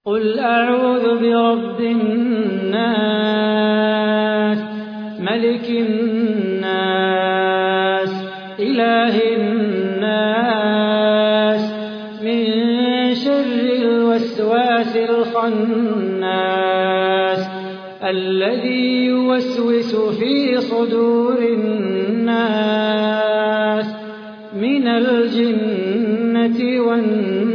قُلْ أَعُوذُ بِرَبِّ النَّاسِ مَلِكِ النَّاسِ إِلَٰهِ النَّاسِ مِن شَرِّ الْوَسْوَاسِ الْخَنَّاسِ الَّذِي يُوَسْوِسُ فِي صُدُورِ النَّاسِ مِنَ الْجِنَّةِ وَالنَّاسِ